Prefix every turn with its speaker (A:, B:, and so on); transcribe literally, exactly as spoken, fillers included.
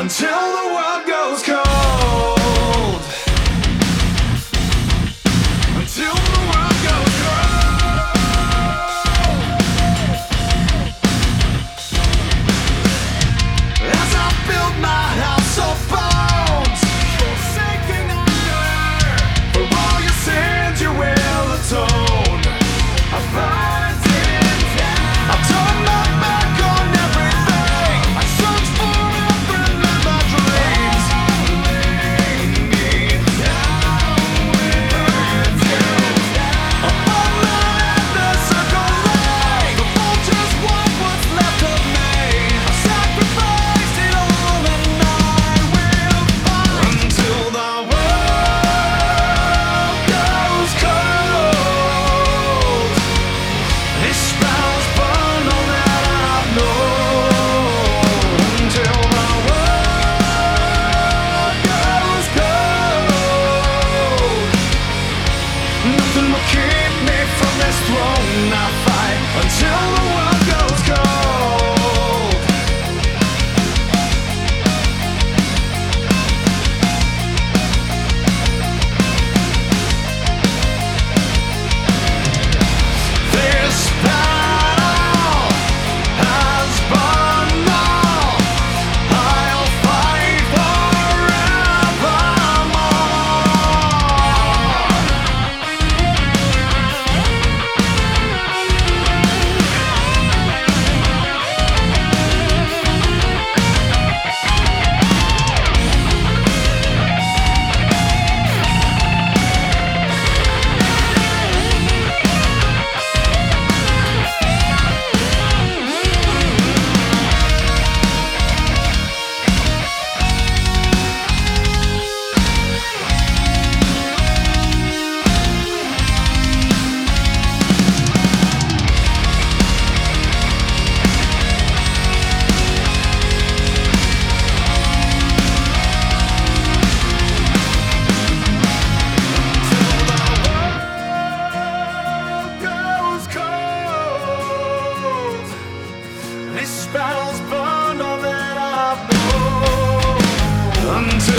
A: until the world goes cold. Until the world goes cold. As I build my house of bones, forsaking honor, for all your sins you will atone. I burned it down. I turned my back on everything. I searched forever in my dreams. Laying me down with you. Upon my head the circle lay. The vultures want what's left of me. I sacrificed it all and I will fight until the world goes cold. This spell's burn all that I've known until the world goes cold. Nothing will keep me from this throne. I fight until the world goes cold. This battle has burned all. I'll fight goes cold. This battle's burned all that I've known until